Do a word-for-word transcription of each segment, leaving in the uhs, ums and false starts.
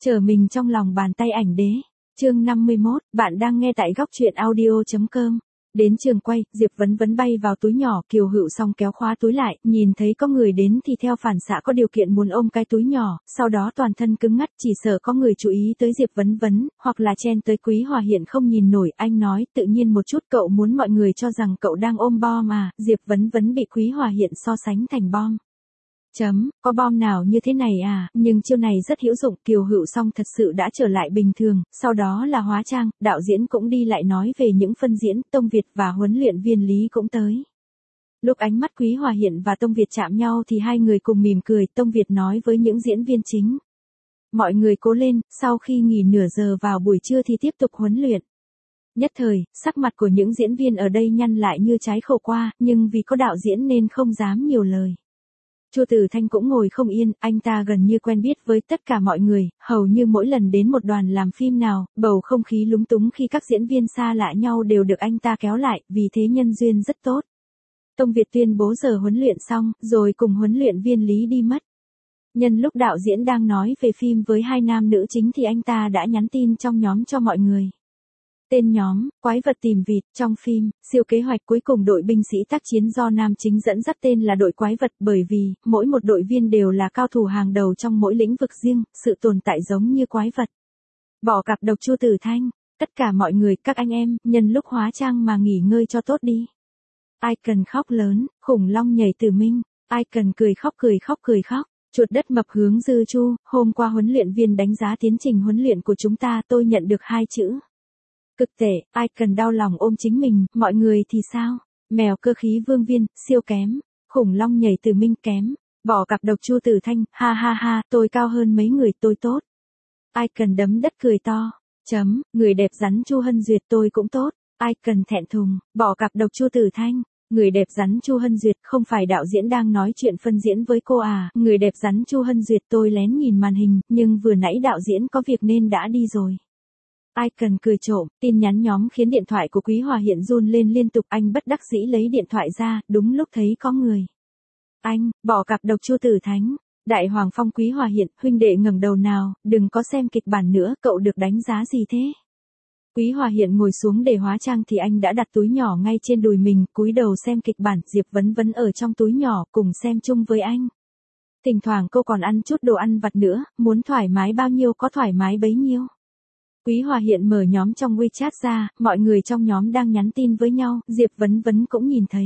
Trở mình trong lòng bàn tay ảnh đế. Chương năm mươi mốt, bạn đang nghe tại góc truyện audio chấm com. Đến trường quay, Diệp Vấn Vấn bay vào túi nhỏ, Kiều Hựu Song kéo khóa túi lại, nhìn thấy có người đến thì theo phản xạ có điều kiện muốn ôm cái túi nhỏ, sau đó toàn thân cứng ngắc, chỉ sợ có người chú ý tới Diệp Vấn Vấn, hoặc là chen tới Quý Hòa Hiện không nhìn nổi. Anh nói, tự nhiên một chút, cậu muốn mọi người cho rằng cậu đang ôm bom mà. Diệp Vấn Vấn bị Quý Hòa Hiện so sánh thành bom. Chấm, có bom nào như thế này à, nhưng chiêu này rất hữu dụng. Kiều Hựu Song thật sự đã trở lại bình thường, sau đó là hóa trang, đạo diễn cũng đi lại nói về những phân diễn, Tông Việt và huấn luyện viên Lý cũng tới. Lúc ánh mắt Quý Hòa Hiện và Tông Việt chạm nhau thì hai người cùng mỉm cười, Tông Việt nói với những diễn viên chính. Mọi người cố lên, sau khi nghỉ nửa giờ vào buổi trưa thì tiếp tục huấn luyện. Nhất thời, sắc mặt của những diễn viên ở đây nhăn lại như trái khổ qua, nhưng vì có đạo diễn nên không dám nhiều lời. Chu Tử Thanh cũng ngồi không yên, anh ta gần như quen biết với tất cả mọi người, hầu như mỗi lần đến một đoàn làm phim nào, bầu không khí lúng túng khi các diễn viên xa lạ nhau đều được anh ta kéo lại, vì thế nhân duyên rất tốt. Tông Việt tuyên bố giờ huấn luyện xong, rồi cùng huấn luyện viên Lý đi mất. Nhân lúc đạo diễn đang nói về phim với hai nam nữ chính thì anh ta đã nhắn tin trong nhóm cho mọi người. Tên nhóm, Quái vật tìm vịt. Trong phim, siêu kế hoạch cuối cùng đội binh sĩ tác chiến do nam chính dẫn dắt tên là đội quái vật, bởi vì, mỗi một đội viên đều là cao thủ hàng đầu trong mỗi lĩnh vực riêng, sự tồn tại giống như quái vật. Bỏ cặp độc Chu Tử Thanh, tất cả mọi người, các anh em, nhân lúc hóa trang mà nghỉ ngơi cho tốt đi. Ai cần khóc lớn, khủng long nhảy tử minh, ai cần cười khóc cười khóc cười khóc. Chuột đất mập hướng Dư Chu, hôm qua huấn luyện viên đánh giá tiến trình huấn luyện của chúng ta, tôi nhận được hai chữ. Cực tệ, ai cần đau lòng ôm chính mình, mọi người thì sao? Mèo cơ khí Vương Viên, siêu kém. Khủng long nhảy tử minh kém. Bỏ cặp độc Chu Tử Thanh, ha ha ha, tôi cao hơn mấy người, tôi tốt. Ai cần đấm đất cười to. Chấm, người đẹp rắn Chu Hân Duyệt, tôi cũng tốt. Ai cần thẹn thùng, bỏ cặp độc Chu Tử Thanh. Người đẹp rắn Chu Hân Duyệt, không phải đạo diễn đang nói chuyện phân diễn với cô à? Người đẹp rắn Chu Hân Duyệt, tôi lén nhìn màn hình, nhưng vừa nãy đạo diễn có việc nên đã đi rồi. Ai cần cười trộm, tin nhắn nhóm khiến điện thoại của Quý Hòa Hiện run lên liên tục, anh bất đắc dĩ lấy điện thoại ra, đúng lúc thấy có người. Anh, bỏ cặp độc Chu Tử Thanh. Đại Hoàng Phong. Quý Hòa Hiện, huynh đệ ngẩng đầu nào, đừng có xem kịch bản nữa, cậu được đánh giá gì thế? Quý Hòa Hiện ngồi xuống để hóa trang thì anh đã đặt túi nhỏ ngay trên đùi mình, cúi đầu xem kịch bản, Diệp Vấn Vấn ở trong túi nhỏ, cùng xem chung với anh. Thỉnh thoảng cô còn ăn chút đồ ăn vặt nữa, muốn thoải mái bao nhiêu có thoải mái bấy nhiêu. Quý Hòa Hiện mở nhóm trong WeChat ra, mọi người trong nhóm đang nhắn tin với nhau, Diệp Vấn Vấn cũng nhìn thấy.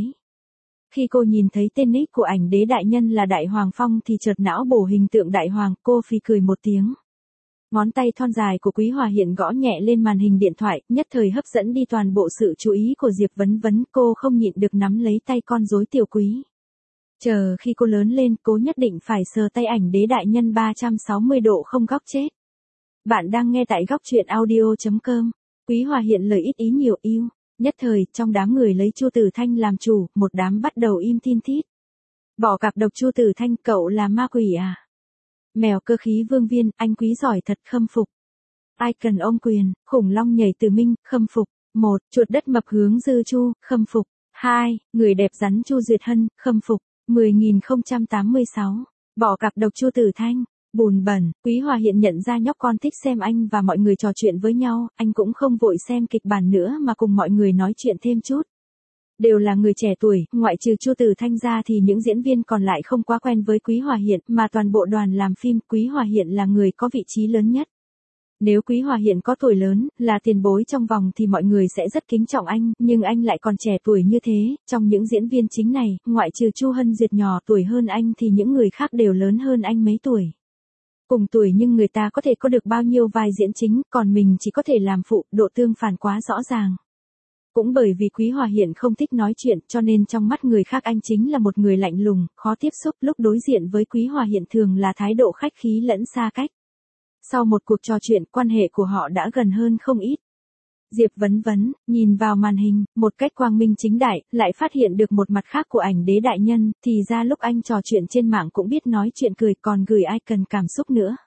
Khi cô nhìn thấy tên nick của ảnh đế đại nhân là Đại Hoàng Phong thì chợt não bổ hình tượng Đại Hoàng, cô phì cười một tiếng. Ngón tay thon dài của Quý Hòa Hiện gõ nhẹ lên màn hình điện thoại, nhất thời hấp dẫn đi toàn bộ sự chú ý của Diệp Vấn Vấn, cô không nhịn được nắm lấy tay con rối Tiểu Quý. Chờ khi cô lớn lên, cô nhất định phải sờ tay ảnh đế đại nhân ba trăm sáu mươi độ không góc chết. Bạn đang nghe tại góc truyện audio chấm com. Quý Hòa Hiện lời ít ý nhiều yêu. Nhất thời, trong đám người lấy Chu Tử Thanh làm chủ, một đám bắt đầu im thin thít. Bỏ cặp độc Chu Tử Thanh, cậu là ma quỷ à? Mèo cơ khí Vương Viên, anh quý giỏi thật, khâm phục. Ai cần ôm quyền, khủng long nhảy tử minh, khâm phục. Một, chuột đất mập hướng Dư Chu, khâm phục. Hai, người đẹp rắn Chu Duyệt Hân, khâm phục. mười nghìn không trăm tám mươi sáu. Bỏ cặp độc Chu Tử Thanh. Bùn bẩn. Quý Hòa Hiện nhận ra nhóc con thích xem anh và mọi người trò chuyện với nhau, anh cũng không vội xem kịch bản nữa mà cùng mọi người nói chuyện thêm chút. Đều là người trẻ tuổi, ngoại trừ Chu Tử Thanh ra thì những diễn viên còn lại không quá quen với Quý Hòa Hiện, mà toàn bộ đoàn làm phim, Quý Hòa Hiện là người có vị trí lớn nhất. Nếu Quý Hòa Hiện có tuổi lớn, là tiền bối trong vòng thì mọi người sẽ rất kính trọng anh, nhưng anh lại còn trẻ tuổi như thế, trong những diễn viên chính này, ngoại trừ Chu Hân Duyệt nhỏ tuổi hơn anh thì những người khác đều lớn hơn anh mấy tuổi. Cùng tuổi nhưng người ta có thể có được bao nhiêu vai diễn chính, còn mình chỉ có thể làm phụ, độ tương phản quá rõ ràng. Cũng bởi vì Quý Hòa Hiện không thích nói chuyện, cho nên trong mắt người khác anh chính là một người lạnh lùng, khó tiếp xúc, lúc đối diện với Quý Hòa Hiện thường là thái độ khách khí lẫn xa cách. Sau một cuộc trò chuyện, quan hệ của họ đã gần hơn không ít. Diệp Vấn Vấn, nhìn vào màn hình, một cách quang minh chính đại, lại phát hiện được một mặt khác của ảnh đế đại nhân, thì ra lúc anh trò chuyện trên mạng cũng biết nói chuyện cười, còn gửi ai cần cảm xúc nữa.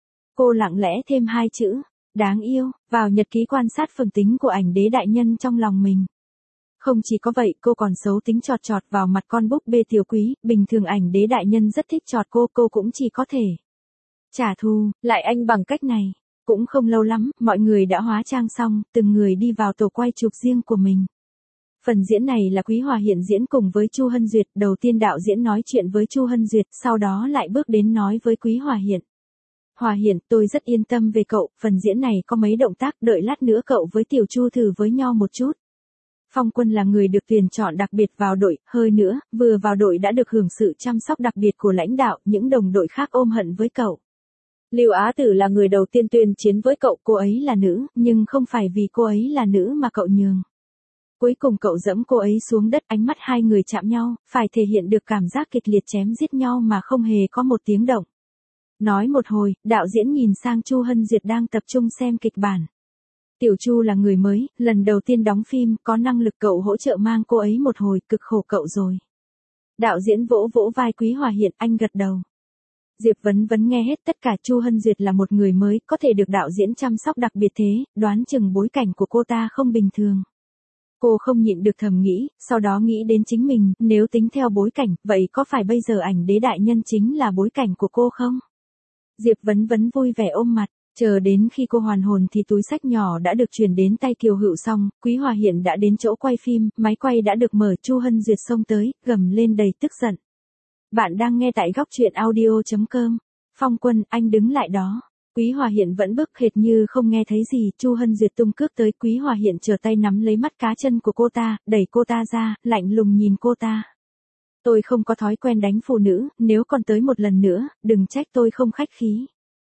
Cô lặng lẽ thêm hai chữ, đáng yêu, vào nhật ký quan sát phẩm tính của ảnh đế đại nhân trong lòng mình. Không chỉ có vậy, cô còn xấu tính chọt chọt vào mặt con búp bê Tiểu Quý, bình thường ảnh đế đại nhân rất thích chọt cô, cô cũng chỉ có thể Trả thù lại anh bằng cách này. Cũng không lâu lắm, mọi người đã hóa trang xong, từng người đi vào tổ quay chụp riêng của mình. Phần diễn này là Quý Hòa Hiện diễn cùng với Chu Hân Duyệt, đầu tiên đạo diễn nói chuyện với Chu Hân Duyệt, sau đó lại bước đến nói với Quý Hòa Hiện. Hòa Hiện, tôi rất yên tâm về cậu, phần diễn này có mấy động tác, đợi lát nữa cậu với Tiểu Chu thử với nhau một chút. Phong Quân là người được tuyển chọn đặc biệt vào đội, hơi nữa, vừa vào đội đã được hưởng sự chăm sóc đặc biệt của lãnh đạo, những đồng đội khác ôm hận với cậu. Lưu Á Tử là người đầu tiên tuyên chiến với cậu, cô ấy là nữ, nhưng không phải vì cô ấy là nữ mà cậu nhường. Cuối cùng cậu dẫm cô ấy xuống đất, ánh mắt hai người chạm nhau, phải thể hiện được cảm giác kịch liệt chém giết nhau mà không hề có một tiếng động. Nói một hồi, đạo diễn nhìn sang Chu Hân Duyệt đang tập trung xem kịch bản. Tiểu Chu là người mới, lần đầu tiên đóng phim, có năng lực cậu hỗ trợ mang cô ấy một hồi, cực khổ cậu rồi. Đạo diễn vỗ vỗ vai Quý Hòa Hiện, anh gật đầu. Diệp Vấn Vấn nghe hết tất cả. Chu Hân Duyệt là một người mới, có thể được đạo diễn chăm sóc đặc biệt thế, đoán chừng bối cảnh của cô ta không bình thường. Cô không nhịn được thầm nghĩ, sau đó nghĩ đến chính mình, nếu tính theo bối cảnh, vậy có phải bây giờ ảnh đế đại nhân chính là bối cảnh của cô không? Diệp Vấn Vấn vui vẻ ôm mặt, chờ đến khi cô hoàn hồn thì túi xách nhỏ đã được chuyển đến tay Kiều Hữu xong, Quý Hòa Hiện đã đến chỗ quay phim, máy quay đã được mở, Chu Hân Duyệt xông tới, gầm lên đầy tức giận. Bạn đang nghe tại góc truyện audio chấm com. Phong Quân, anh đứng lại đó. Quý Hòa Hiện vẫn bức hệt như không nghe thấy gì, Chu Hân Duyệt tung cước tới, Quý Hòa Hiện trở tay nắm lấy mắt cá chân của cô ta, đẩy cô ta ra, lạnh lùng nhìn cô ta. Tôi không có thói quen đánh phụ nữ, nếu còn tới một lần nữa, đừng trách tôi không khách khí.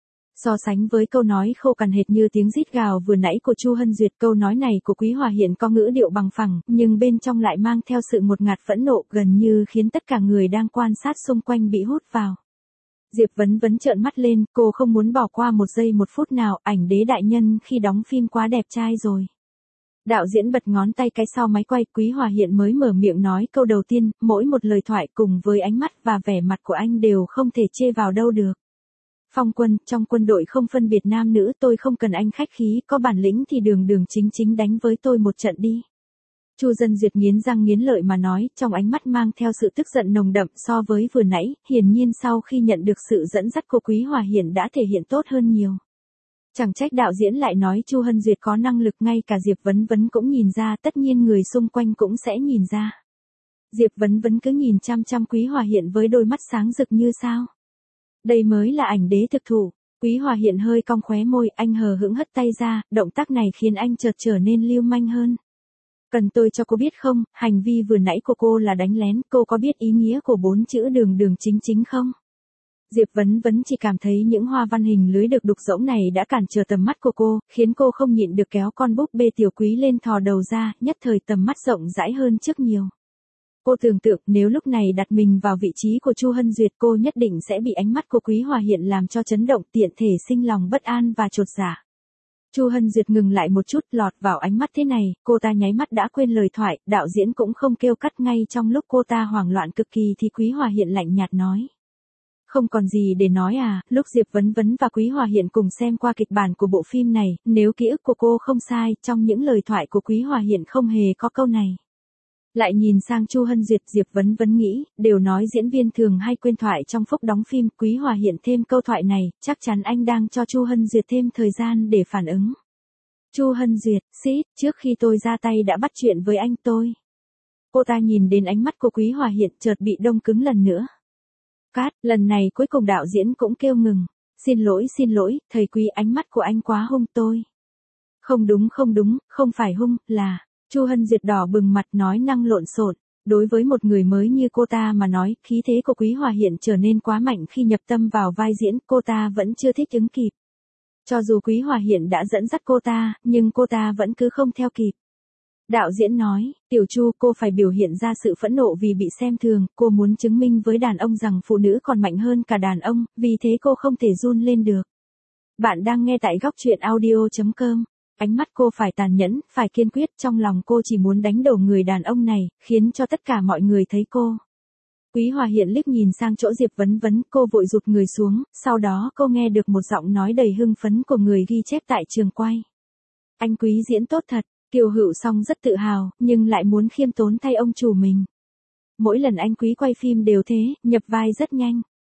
So sánh với câu nói khô cằn hệt như tiếng rít gào vừa nãy của Chu Hân Duyệt, câu nói này của Quý Hòa Hiện có ngữ điệu bằng phẳng, nhưng bên trong lại mang theo sự ngột ngạt phẫn nộ, gần như khiến tất cả người đang quan sát xung quanh bị hút vào. Diệp Vấn Vấn trợn mắt lên, cô không muốn bỏ qua một giây một phút nào, ảnh đế đại nhân khi đóng phim quá đẹp trai rồi. Đạo diễn bật ngón tay cái sau máy quay, Quý Hòa Hiện mới mở miệng nói câu đầu tiên, mỗi một lời thoại cùng với ánh mắt và vẻ mặt của anh đều không thể chê vào đâu được. Phong Quân, trong quân đội không phân biệt nam nữ, tôi không cần anh khách khí, có bản lĩnh thì đường đường chính chính đánh với tôi một trận đi. Chu Dân Duyệt nghiến răng nghiến lợi mà nói, trong ánh mắt mang theo sự tức giận nồng đậm so với vừa nãy, hiển nhiên sau khi nhận được sự dẫn dắt của Quý Hòa Hiện đã thể hiện tốt hơn nhiều. Chẳng trách đạo diễn lại nói Chu Hân Duyệt có năng lực, ngay cả Diệp Vấn Vấn cũng nhìn ra, tất nhiên người xung quanh cũng sẽ nhìn ra. Diệp Vấn Vấn cứ nhìn chăm chăm Quý Hòa Hiện với đôi mắt sáng rực như sao. Đây mới là ảnh đế thực thụ. Quý Hòa Hiện hơi cong khóe môi, anh hờ hững hất tay ra, động tác này khiến anh chợt trở nên lưu manh hơn. Cần tôi cho cô biết không, hành vi vừa nãy của cô là đánh lén, cô có biết ý nghĩa của bốn chữ đường đường chính chính không? Diệp Vấn Vấn chỉ cảm thấy những hoa văn hình lưới được đục rỗng này đã cản trở tầm mắt của cô, khiến cô không nhịn được kéo con búp bê Tiểu Quý lên thò đầu ra, nhất thời tầm mắt rộng rãi hơn trước nhiều. Cô tưởng tượng nếu lúc này đặt mình vào vị trí của Chu Hân Duyệt, cô nhất định sẽ bị ánh mắt của Quý Hòa Hiện làm cho chấn động, tiện thể sinh lòng bất an và chột dạ. Chu Hân Duyệt ngừng lại một chút, lọt vào ánh mắt thế này, cô ta nháy mắt đã quên lời thoại, đạo diễn cũng không kêu cắt, ngay trong lúc cô ta hoảng loạn cực kỳ thì Quý Hòa Hiện lạnh nhạt nói. Không còn gì để nói à, lúc Diệp Vấn Vấn và Quý Hòa Hiện cùng xem qua kịch bản của bộ phim này, nếu ký ức của cô không sai, trong những lời thoại của Quý Hòa Hiện không hề có câu này. Lại nhìn sang Chu Hân Duyệt, Diệp Vấn Vấn nghĩ, đều nói diễn viên thường hay quên thoại trong phút đóng phim, Quý Hòa Hiện thêm câu thoại này, chắc chắn anh đang cho Chu Hân Duyệt thêm thời gian để phản ứng. Chu Hân Duyệt, xít, trước khi tôi ra tay đã bắt chuyện với anh tôi. Cô ta nhìn đến ánh mắt của Quý Hòa Hiện chợt bị đông cứng lần nữa. Cát, lần này cuối cùng đạo diễn cũng kêu ngừng. Xin lỗi xin lỗi, thầy Quý, ánh mắt của anh quá hung tôi. Không đúng không đúng, không phải hung, là... Chu Hân Duyệt đỏ bừng mặt nói năng lộn xộn. Đối với một người mới như cô ta mà nói, khí thế của Quý Hòa Hiện trở nên quá mạnh khi nhập tâm vào vai diễn, cô ta vẫn chưa thích ứng kịp. Cho dù Quý Hòa Hiện đã dẫn dắt cô ta, nhưng cô ta vẫn cứ không theo kịp. Đạo diễn nói, Tiểu Chu, cô phải biểu hiện ra sự phẫn nộ vì bị xem thường, cô muốn chứng minh với đàn ông rằng phụ nữ còn mạnh hơn cả đàn ông, vì thế cô không thể run lên được. Bạn đang nghe tại góc truyện audio chấm com. Ánh mắt cô phải tàn nhẫn, phải kiên quyết, trong lòng cô chỉ muốn đánh đổ người đàn ông này, khiến cho tất cả mọi người thấy cô. Quý Hòa Hiện liếc nhìn sang chỗ Diệp Vấn Vấn, cô vội rụt người xuống, sau đó cô nghe được một giọng nói đầy hưng phấn của người ghi chép tại trường quay. Anh Quý diễn tốt thật, Kiều Hữu Song rất tự hào, nhưng lại muốn khiêm tốn thay ông chủ mình. Mỗi lần anh Quý quay phim đều thế, nhập vai rất nhanh.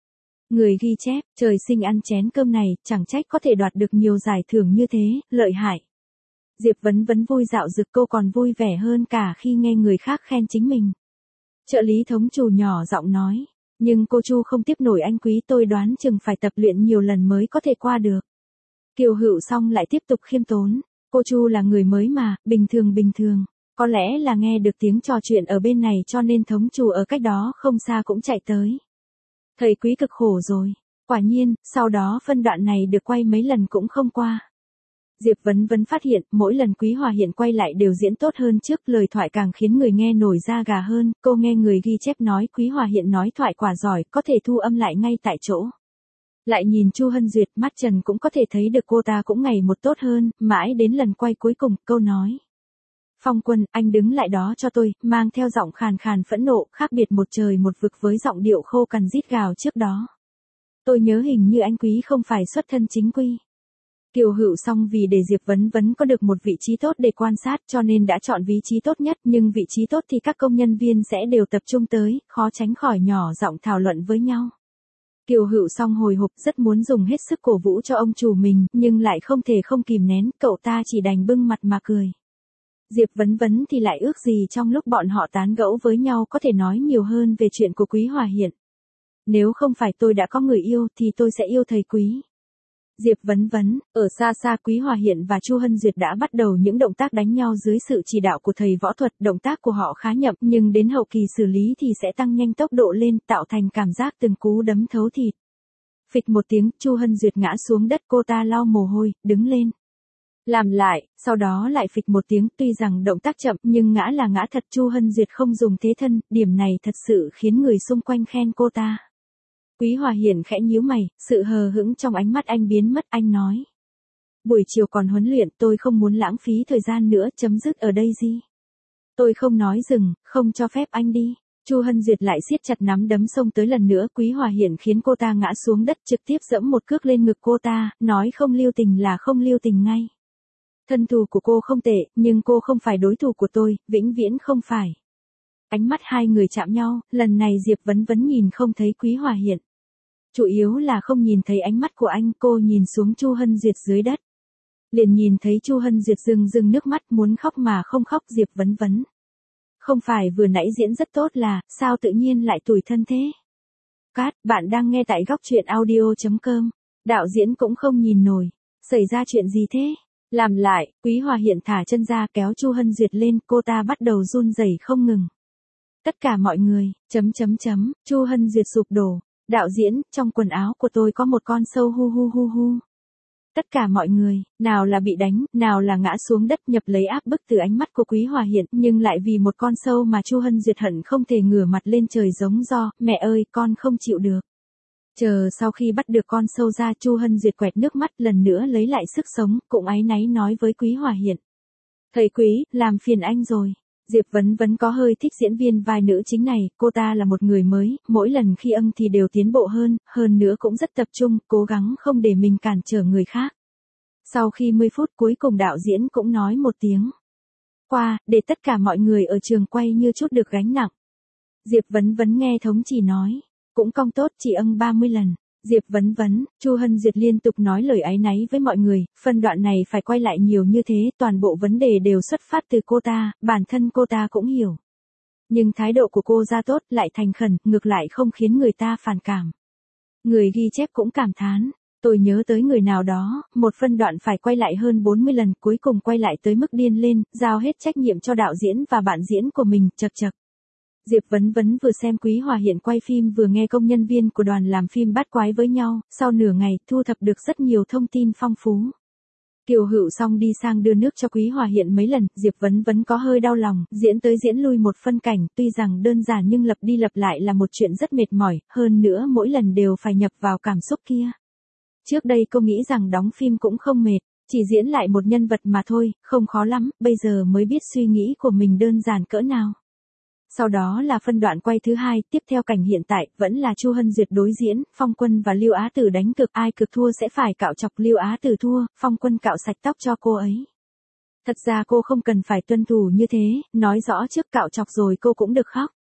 Người ghi chép, trời sinh ăn chén cơm này, chẳng trách có thể đoạt được nhiều giải thưởng như thế, lợi hại. Diệp Vấn Vấn vui dạo dực, cô còn vui vẻ hơn cả khi nghe người khác khen chính mình. Trợ lý thống chủ nhỏ giọng nói, nhưng cô Chu không tiếp nổi anh Quý, tôi đoán chừng phải tập luyện nhiều lần mới có thể qua được. Kiều Hữu Song lại tiếp tục khiêm tốn, cô Chu là người mới mà, bình thường bình thường, có lẽ là nghe được tiếng trò chuyện ở bên này cho nên thống chủ ở cách đó không xa cũng chạy tới. Thầy Quý cực khổ rồi, quả nhiên, sau đó phân đoạn này được quay mấy lần cũng không qua. Diệp Vấn Vấn phát hiện, mỗi lần Quý Hòa Hiện quay lại đều diễn tốt hơn trước, lời thoại càng khiến người nghe nổi da gà hơn, cô nghe người ghi chép nói Quý Hòa Hiện nói thoại quả giỏi, có thể thu âm lại ngay tại chỗ. Lại nhìn Chu Hân Duyệt, mắt Trần cũng có thể thấy được cô ta cũng ngày một tốt hơn, mãi đến lần quay cuối cùng, câu nói. Phong Quân, anh đứng lại đó cho tôi, mang theo giọng khàn khàn phẫn nộ, khác biệt một trời một vực với giọng điệu khô cằn rít gào trước đó. Tôi nhớ hình như anh Quý không phải xuất thân chính quy. Kiều Hữu Song vì để Diệp Vấn Vấn có được một vị trí tốt để quan sát cho nên đã chọn vị trí tốt nhất, nhưng vị trí tốt thì các công nhân viên sẽ đều tập trung tới, khó tránh khỏi nhỏ giọng thảo luận với nhau. Kiều Hữu Song hồi hộp rất muốn dùng hết sức cổ vũ cho ông chủ mình, nhưng lại không thể không kìm nén, cậu ta chỉ đành bưng mặt mà cười. Diệp Vấn Vấn thì lại ước gì trong lúc bọn họ tán gẫu với nhau có thể nói nhiều hơn về chuyện của Quý Hòa Hiện. Nếu không phải tôi đã có người yêu thì tôi sẽ yêu thầy Quý. Diệp Vấn Vấn, ở xa xa Quý Hòa Hiện và Chu Hân Duyệt đã bắt đầu những động tác đánh nhau dưới sự chỉ đạo của thầy võ thuật, động tác của họ khá nhậm nhưng đến hậu kỳ xử lý thì sẽ tăng nhanh tốc độ lên, tạo thành cảm giác từng cú đấm thấu thịt. Phịch một tiếng, Chu Hân Duyệt ngã xuống đất, cô ta lau mồ hôi, đứng lên. Làm lại, sau đó lại phịch một tiếng, tuy rằng động tác chậm nhưng ngã là ngã thật. Chu Hân Duyệt không dùng thế thân, điểm này thật sự khiến người xung quanh khen cô ta. Quý Hòa Hiển khẽ nhíu mày, sự hờ hững trong ánh mắt anh biến mất, anh nói. Buổi chiều còn huấn luyện, tôi không muốn lãng phí thời gian nữa, chấm dứt ở đây gì. Tôi không nói dừng, không cho phép anh đi. Chu Hân Duyệt lại siết chặt nắm đấm xông tới lần nữa, Quý Hòa Hiển khiến cô ta ngã xuống đất, trực tiếp giẫm một cước lên ngực cô ta, nói không lưu tình là không lưu tình ngay. Thân thủ của cô không tệ, nhưng cô không phải đối thủ của tôi, vĩnh viễn không phải. Ánh mắt hai người chạm nhau, lần này Diệp Vấn Vấn nhìn không thấy Quý Hòa Hiển. Chủ yếu là không nhìn thấy ánh mắt của anh, cô nhìn xuống Chu Hân Duyệt dưới đất. Liền nhìn thấy Chu Hân Duyệt rưng rưng nước mắt muốn khóc mà không khóc. Diệp Vấn Vấn. Không phải vừa nãy diễn rất tốt là, sao tự nhiên lại tủi thân thế? Cát, bạn đang nghe tại góc truyện audio chấm com. Đạo diễn cũng không nhìn nổi. Xảy ra chuyện gì thế? Làm lại, Quý Hòa Hiện thả chân ra kéo Chu Hân Duyệt lên, cô ta bắt đầu run rẩy không ngừng. Tất cả mọi người, chấm chấm chấm, Chu Hân Duyệt sụp đổ. Đạo diễn, trong quần áo của tôi có một con sâu hu hu hu hu. Tất cả mọi người, nào là bị đánh, nào là ngã xuống đất, nhập lấy áp bức từ ánh mắt của Quý Hòa Hiện, nhưng lại vì một con sâu mà Chu Hân Duyệt hận không thể ngửa mặt lên trời giống do, mẹ ơi, con không chịu được. Chờ sau khi bắt được con sâu ra, Chu Hân Duyệt quẹt nước mắt lần nữa lấy lại sức sống, cũng áy náy nói với Quý Hòa Hiện. Thầy Quý, làm phiền anh rồi. Diệp Vấn Vấn có hơi thích diễn viên vai nữ chính này, cô ta là một người mới, mỗi lần khi âm thì đều tiến bộ hơn, hơn nữa cũng rất tập trung, cố gắng không để mình cản trở người khác. Sau khi mười phút cuối cùng đạo diễn cũng nói một tiếng qua, để tất cả mọi người ở trường quay như chút được gánh nặng. Diệp Vấn Vấn nghe thống chỉ nói, cũng cong tốt chỉ âng ba mươi lần. Diệp Vấn Vấn, Chu Hân Duyệt liên tục nói lời áy náy với mọi người, phân đoạn này phải quay lại nhiều như thế, toàn bộ vấn đề đều xuất phát từ cô ta, bản thân cô ta cũng hiểu. Nhưng thái độ của cô ra tốt, lại thành khẩn, ngược lại không khiến người ta phản cảm. Người ghi chép cũng cảm thán, tôi nhớ tới người nào đó, một phân đoạn phải quay lại hơn bốn mươi lần, cuối cùng quay lại tới mức điên lên, giao hết trách nhiệm cho đạo diễn và bạn diễn của mình, chật chật. Diệp Vấn Vấn vừa xem Quý Hòa Hiện quay phim vừa nghe công nhân viên của đoàn làm phim bắt quái với nhau, sau nửa ngày thu thập được rất nhiều thông tin phong phú. Kiều Hữu Song đi sang đưa nước cho Quý Hòa Hiện mấy lần, Diệp Vấn Vấn có hơi đau lòng, diễn tới diễn lui một phân cảnh, tuy rằng đơn giản nhưng lặp đi lặp lại là một chuyện rất mệt mỏi, hơn nữa mỗi lần đều phải nhập vào cảm xúc kia. Trước đây cô nghĩ rằng đóng phim cũng không mệt, chỉ diễn lại một nhân vật mà thôi, không khó lắm, bây giờ mới biết suy nghĩ của mình đơn giản cỡ nào. Sau đó là phân đoạn quay thứ hai, tiếp theo cảnh hiện tại, vẫn là Chu Hân Duyệt đối diễn, Phong Quân và Lưu Á Tử đánh cược, ai cực thua sẽ phải cạo chọc. Lưu Á Tử thua, Phong Quân cạo sạch tóc cho cô ấy. Thật ra cô không cần phải tuân thủ như thế, nói rõ trước cạo chọc rồi cô cũng được khóc.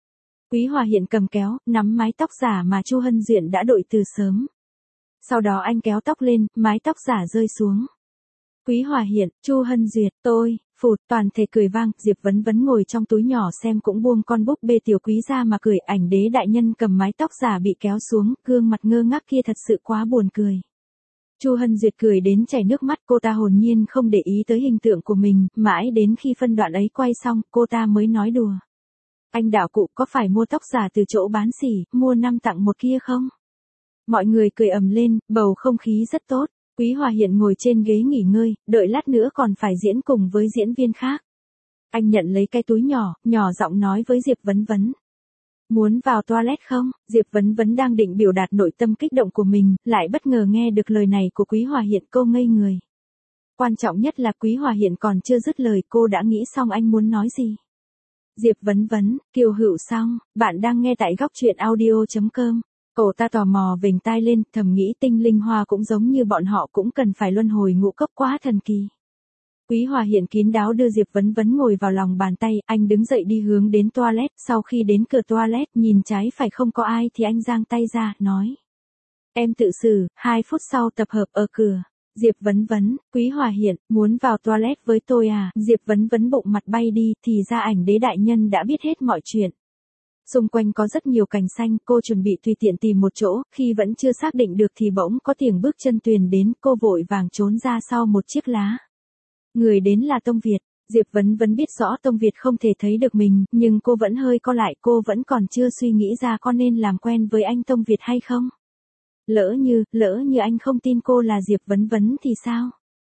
Quý Hòa Hiện cầm kéo, nắm mái tóc giả mà Chu Hân Duyện đã đội từ sớm. Sau đó anh kéo tóc lên, mái tóc giả rơi xuống. Quý Hòa Hiện, Chu Hân Duyệt, tôi, phụt, toàn thể cười vang, Diệp Vấn Vấn ngồi trong túi nhỏ xem cũng buông con búp bê tiểu quý ra mà cười, ảnh đế đại nhân cầm mái tóc giả bị kéo xuống, gương mặt ngơ ngác kia thật sự quá buồn cười. Chu Hân Duyệt cười đến chảy nước mắt, cô ta hồn nhiên không để ý tới hình tượng của mình, mãi đến khi phân đoạn ấy quay xong, cô ta mới nói đùa. Anh đạo cụ có phải mua tóc giả từ chỗ bán xỉ, mua năm tặng một kia không? Mọi người cười ầm lên, bầu không khí rất tốt. Quý Hòa Hiện ngồi trên ghế nghỉ ngơi, đợi lát nữa còn phải diễn cùng với diễn viên khác. Anh nhận lấy cái túi nhỏ, nhỏ giọng nói với Diệp Vấn Vấn. Muốn vào toilet không? Diệp Vấn Vấn đang định biểu đạt nội tâm kích động của mình, lại bất ngờ nghe được lời này của Quý Hòa Hiện, cô ngây người. Quan trọng nhất là Quý Hòa Hiện còn chưa dứt lời, cô đã nghĩ xong anh muốn nói gì. Diệp Vấn Vấn, Kiều Hữu xong, bạn đang nghe tại góc truyện audio chấm com. Cậu ta tò mò vểnh tai lên, thầm nghĩ Tinh Linh Hoa cũng giống như bọn họ cũng cần phải luân hồi ngũ cấp, quá thần kỳ. Quý Hòa Hiện kín đáo đưa Diệp Vấn Vấn ngồi vào lòng bàn tay, anh đứng dậy đi hướng đến toilet, sau khi đến cửa toilet nhìn trái phải không có ai thì anh giang tay ra, nói. Em tự xử, hai phút sau tập hợp ở cửa. Diệp Vấn Vấn, Quý Hòa Hiện, muốn vào toilet với tôi à? Diệp Vấn Vấn bụng mặt bay đi, thì ra ảnh đế đại nhân đã biết hết mọi chuyện. Xung quanh có rất nhiều cành xanh, cô chuẩn bị tùy tiện tìm một chỗ, khi vẫn chưa xác định được thì bỗng có tiếng bước chân Tuyền đến, cô vội vàng trốn ra sau một chiếc lá. Người đến là Tông Việt, Diệp Vấn Vấn biết rõ Tông Việt không thể thấy được mình, nhưng cô vẫn hơi co lại, cô vẫn còn chưa suy nghĩ ra có nên làm quen với anh Tông Việt hay không. Lỡ như, lỡ như anh không tin cô là Diệp Vấn Vấn thì sao?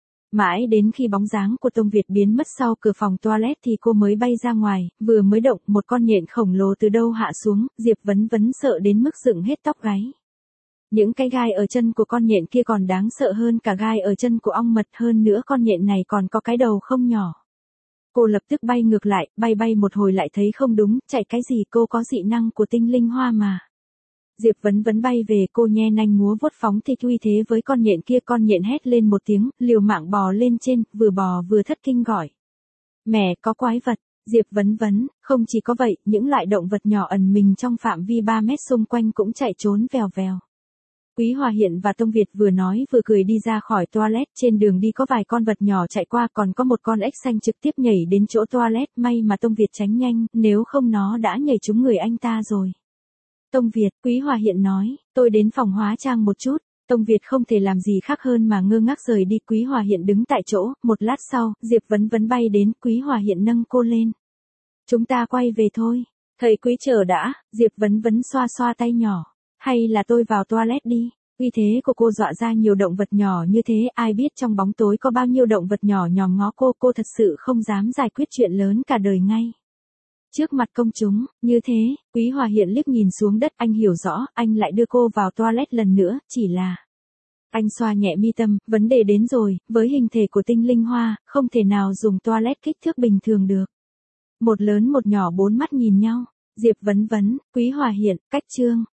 Mãi đến khi bóng dáng của Tông Việt biến mất sau cửa phòng toilet thì cô mới bay ra ngoài, vừa mới động, một con nhện khổng lồ từ đâu hạ xuống, Diệp Vấn Vấn sợ đến mức dựng hết tóc gáy. Những cái gai ở chân của con nhện kia còn đáng sợ hơn cả gai ở chân của ong mật, hơn nữa con nhện này còn có cái đầu không nhỏ. Cô lập tức bay ngược lại, bay bay một hồi lại thấy không đúng, chạy cái gì, cô có dị năng của Tinh Linh Hoa mà. Diệp Vấn Vấn bay về, cô nhe nanh múa vuốt phóng thích uy thế với con nhện kia, con nhện hét lên một tiếng, liều mạng bò lên trên, vừa bò vừa thất kinh gọi. Mẹ, có quái vật. Diệp Vấn Vấn, không chỉ có vậy, những loại động vật nhỏ ẩn mình trong phạm vi ba mét xung quanh cũng chạy trốn vèo vèo. Quý Hòa Hiện và Tông Việt vừa nói vừa cười đi ra khỏi toilet, trên đường đi có vài con vật nhỏ chạy qua, còn có một con ếch xanh trực tiếp nhảy đến chỗ toilet, may mà Tông Việt tránh nhanh, nếu không nó đã nhảy trúng người anh ta rồi. Tông Việt, Quý Hòa Hiện nói, tôi đến phòng hóa trang một chút. Tông Việt không thể làm gì khác hơn mà ngơ ngác rời đi. Quý Hòa Hiện đứng tại chỗ, một lát sau, Diệp Vấn Vấn bay đến, Quý Hòa Hiện nâng cô lên. Chúng ta quay về thôi. Thầy Quý chờ đã, Diệp Vấn Vấn xoa xoa tay nhỏ. Hay là tôi vào toilet đi. Uy thế của cô dọa ra nhiều động vật nhỏ như thế, ai biết trong bóng tối có bao nhiêu động vật nhỏ nhòm ngó cô, cô thật sự không dám giải quyết chuyện lớn cả đời ngay. Trước mặt công chúng, như thế, Quý Hòa Hiện liếc nhìn xuống đất, anh hiểu rõ, anh lại đưa cô vào toilet lần nữa, chỉ là... Anh xoa nhẹ mi tâm, vấn đề đến rồi, với hình thể của Tinh Linh Hoa, không thể nào dùng toilet kích thước bình thường được. Một lớn một nhỏ bốn mắt nhìn nhau, Diệp Vấn Vấn, Quý Hòa Hiện, cách chương.